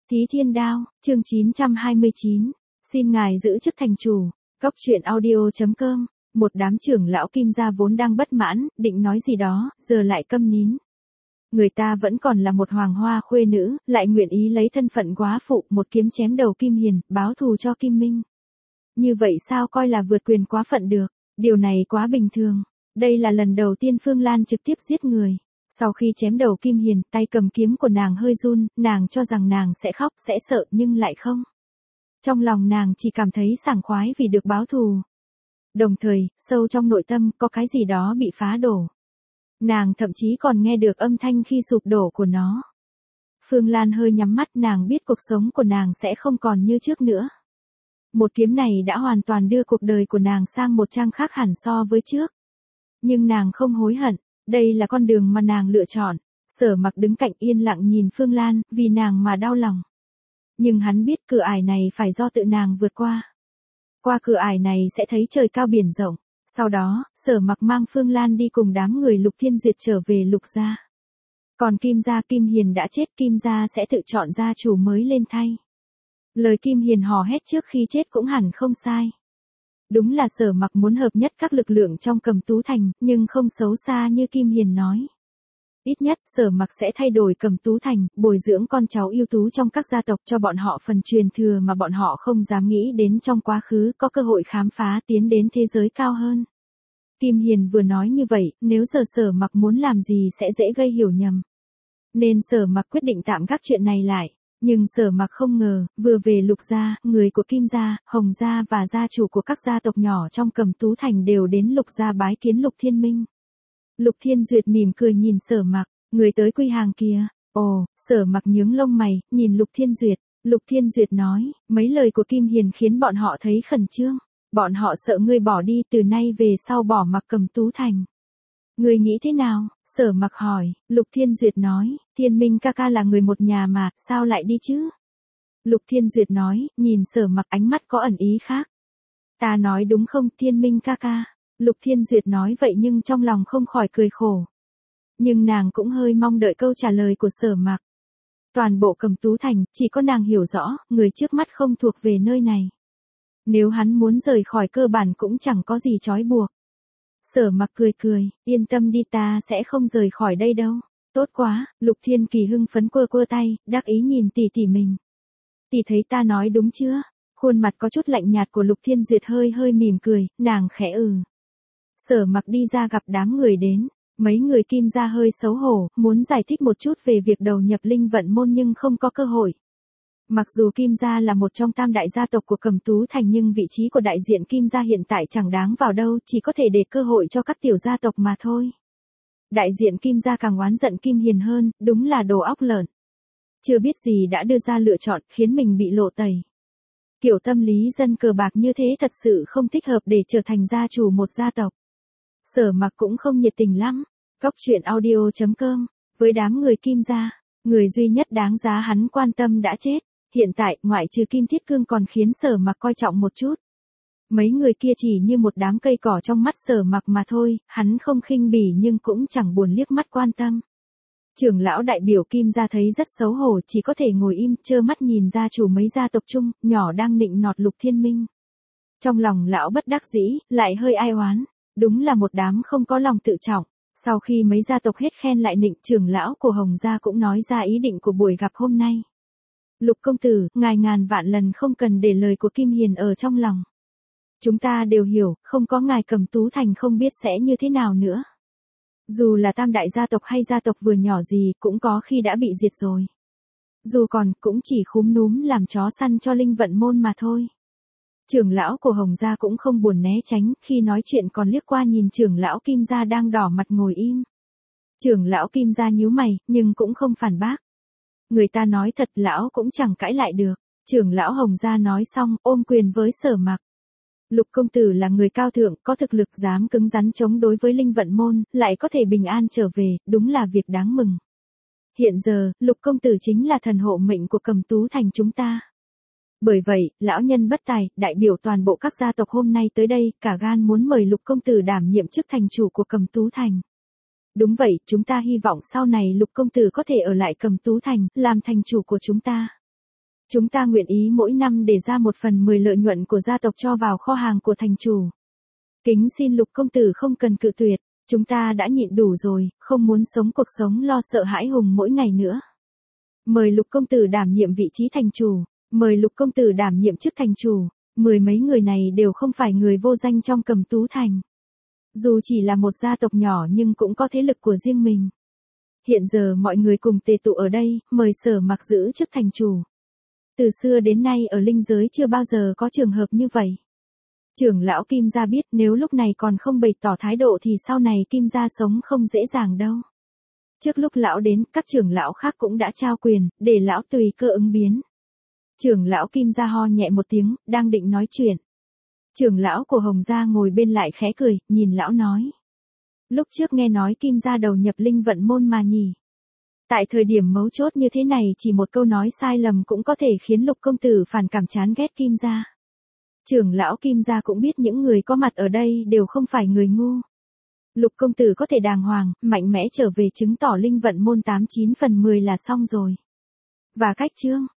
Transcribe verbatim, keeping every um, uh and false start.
Thí Thiên Đao, chương chín trăm hai mươi chín. Xin ngài giữ chức thành chủ. Cốc truyện audio chấm com. Một đám trưởng lão Kim gia vốn đang bất mãn, định nói gì đó, giờ lại câm nín. Người ta vẫn còn là một hoàng hoa khuê nữ, lại nguyện ý lấy thân phận góa phụ, một kiếm chém đầu Kim Hiền, báo thù cho Kim Minh. Như vậy sao coi là vượt quyền quá phận được, điều này quá bình thường. Đây là lần đầu tiên Phương Lan trực tiếp giết người. Sau khi chém đầu Kim Hiền, tay cầm kiếm của nàng hơi run, nàng cho rằng nàng sẽ khóc, sẽ sợ nhưng lại không. Trong lòng nàng chỉ cảm thấy sảng khoái vì được báo thù. Đồng thời, sâu trong nội tâm có cái gì đó bị phá đổ. Nàng thậm chí còn nghe được âm thanh khi sụp đổ của nó. Phương Lan hơi nhắm mắt, nàng biết cuộc sống của nàng sẽ không còn như trước nữa. Một kiếm này đã hoàn toàn đưa cuộc đời của nàng sang một trang khác hẳn so với trước. Nhưng nàng không hối hận. Đây là con đường mà nàng lựa chọn. Sở Mặc đứng cạnh yên lặng nhìn Phương Lan, vì nàng mà đau lòng. Nhưng hắn biết cửa ải này phải do tự nàng vượt qua. Qua cửa ải này sẽ thấy trời cao biển rộng. Sau đó, Sở Mặc mang Phương Lan đi cùng đám người Lục Thiên Duyệt trở về Lục gia. Còn Kim gia Kim Hiền đã chết, Kim gia sẽ tự chọn gia chủ mới lên thay. Lời Kim Hiền hò hét trước khi chết cũng hẳn không sai. Đúng là Sở Mặc muốn hợp nhất các lực lượng trong Cầm Tú Thành, nhưng không xấu xa như Kim Hiền nói. Ít nhất, Sở Mặc sẽ thay đổi Cầm Tú Thành, bồi dưỡng con cháu ưu tú trong các gia tộc cho bọn họ phần truyền thừa mà bọn họ không dám nghĩ đến trong quá khứ, có cơ hội khám phá tiến đến thế giới cao hơn. Kim Hiền vừa nói như vậy, nếu giờ Sở Mặc muốn làm gì sẽ dễ gây hiểu nhầm. Nên Sở Mặc quyết định tạm gác chuyện này lại. Nhưng Sở Mặc không ngờ, vừa về Lục gia, người của Kim gia, Hồng gia và gia chủ của các gia tộc nhỏ trong Cầm Tú Thành đều đến Lục gia bái kiến Lục Thiên Minh. Lục Thiên Duyệt mỉm cười nhìn Sở Mặc, người tới quy hàng kìa. Ồ, Sở Mặc nhướng lông mày, nhìn Lục Thiên Duyệt. Lục Thiên Duyệt nói, mấy lời của Kim Hiền khiến bọn họ thấy khẩn trương. Bọn họ sợ ngươi bỏ đi, từ nay về sau bỏ mặc Cầm Tú Thành. Ngươi nghĩ thế nào? Sở Mặc hỏi. Lục Thiên Duyệt nói, Thiên Minh ca ca là người một nhà mà, sao lại đi chứ? Lục Thiên Duyệt nói, nhìn Sở Mặc ánh mắt có ẩn ý khác. Ta nói đúng không Thiên Minh ca ca? Lục Thiên Duyệt nói vậy nhưng trong lòng không khỏi cười khổ. Nhưng nàng cũng hơi mong đợi câu trả lời của Sở Mặc. Toàn bộ Cầm Tú Thành, chỉ có nàng hiểu rõ, người trước mắt không thuộc về nơi này. Nếu hắn muốn rời khỏi cơ bản cũng chẳng có gì trói buộc. Sở Mặc cười cười, yên tâm đi, ta sẽ không rời khỏi đây đâu. Tốt quá, Lục Thiên Kỳ hưng phấn quơ quơ tay, đắc ý nhìn tỷ tỷ mình. Tỷ thấy ta nói đúng chưa? Khuôn mặt có chút lạnh nhạt của Lục Thiên Duyệt hơi hơi mỉm cười, nàng khẽ ừ. Sở Mặc đi ra gặp đám người đến, mấy người Kim gia hơi xấu hổ, muốn giải thích một chút về việc đầu nhập linh vận môn nhưng không có cơ hội. Mặc dù Kim gia là một trong tam đại gia tộc của Cầm Tú Thành nhưng vị trí của đại diện Kim gia hiện tại chẳng đáng vào đâu, chỉ có thể để cơ hội cho các tiểu gia tộc mà thôi. Đại diện Kim gia càng oán giận Kim Hiền hơn, đúng là đồ óc lợn. Chưa biết gì đã đưa ra lựa chọn, khiến mình bị lộ tẩy. Kiểu tâm lý dân cờ bạc như thế thật sự không thích hợp để trở thành gia chủ một gia tộc. Sở Mặc cũng không nhiệt tình lắm. Cốc truyện audio chấm com. Với đám người Kim gia, người duy nhất đáng giá hắn quan tâm đã chết. Hiện tại, ngoại trừ Kim Thiết Cương còn khiến Sở Mặc coi trọng một chút. Mấy người kia chỉ như một đám cây cỏ trong mắt Sở Mặc mà thôi, hắn không khinh bỉ nhưng cũng chẳng buồn liếc mắt quan tâm. Trưởng lão đại biểu Kim gia thấy rất xấu hổ, chỉ có thể ngồi im, trơ mắt nhìn gia chủ mấy gia tộc chung, nhỏ đang nịnh nọt Lục Thiên Minh. Trong lòng lão bất đắc dĩ, lại hơi ai oán. Đúng là một đám không có lòng tự trọng. Sau khi mấy gia tộc hết khen lại nịnh, trưởng lão của Hồng gia cũng nói ra ý định của buổi gặp hôm nay. Lục công tử, ngài ngàn vạn lần không cần để lời của Kim Hiền ở trong lòng. Chúng ta đều hiểu, không có ngài Cầm Tú Thành không biết sẽ như thế nào nữa. Dù là tam đại gia tộc hay gia tộc vừa nhỏ gì, cũng có khi đã bị diệt rồi. Dù còn, cũng chỉ khúm núm làm chó săn cho linh vận môn mà thôi. Trưởng lão của Hồng gia cũng không buồn né tránh, khi nói chuyện còn liếc qua nhìn trưởng lão Kim gia đang đỏ mặt ngồi im. Trưởng lão Kim gia nhíu mày, nhưng cũng không phản bác. Người ta nói thật, lão cũng chẳng cãi lại được. Trưởng lão Hồng gia nói xong, ôm quyền với Sở Mặc. Lục công tử là người cao thượng, có thực lực dám cứng rắn chống đối với linh vận môn, lại có thể bình an trở về, đúng là việc đáng mừng. Hiện giờ, Lục công tử chính là thần hộ mệnh của Cầm Tú Thành chúng ta. Bởi vậy, lão nhân bất tài, đại biểu toàn bộ các gia tộc hôm nay tới đây, cả gan muốn mời Lục công tử đảm nhiệm chức thành chủ của Cầm Tú Thành. Đúng vậy, chúng ta hy vọng sau này Lục công tử có thể ở lại Cầm Tú Thành, làm thành chủ của chúng ta. Chúng ta nguyện ý mỗi năm để ra một phần mười lợi nhuận của gia tộc cho vào kho hàng của thành chủ. Kính xin Lục công tử không cần cự tuyệt, chúng ta đã nhịn đủ rồi, không muốn sống cuộc sống lo sợ hãi hùng mỗi ngày nữa. Mời Lục công tử đảm nhiệm vị trí thành chủ, mời Lục công tử đảm nhiệm chức thành chủ, mười mấy người này đều không phải người vô danh trong Cầm Tú Thành. Dù chỉ là một gia tộc nhỏ nhưng cũng có thế lực của riêng mình. Hiện giờ mọi người cùng tề tụ ở đây, mời Sở Mặc giữ chức thành chủ. Từ xưa đến nay ở linh giới chưa bao giờ có trường hợp như vậy. Trưởng lão Kim gia biết nếu lúc này còn không bày tỏ thái độ thì sau này Kim gia sống không dễ dàng đâu. Trước lúc lão đến, các trưởng lão khác cũng đã trao quyền, để lão tùy cơ ứng biến. Trưởng lão Kim gia ho nhẹ một tiếng, đang định nói chuyện. Trưởng lão của Hồng gia ngồi bên lại khẽ cười, nhìn lão nói. Lúc trước nghe nói Kim gia đầu nhập linh vận môn mà nhỉ. Tại thời điểm mấu chốt như thế này chỉ một câu nói sai lầm cũng có thể khiến Lục công tử phản cảm chán ghét Kim gia. Trưởng lão Kim gia cũng biết những người có mặt ở đây đều không phải người ngu. Lục công tử có thể đàng hoàng, mạnh mẽ trở về chứng tỏ linh vận môn tám chín phần mười là xong rồi. Và cách chương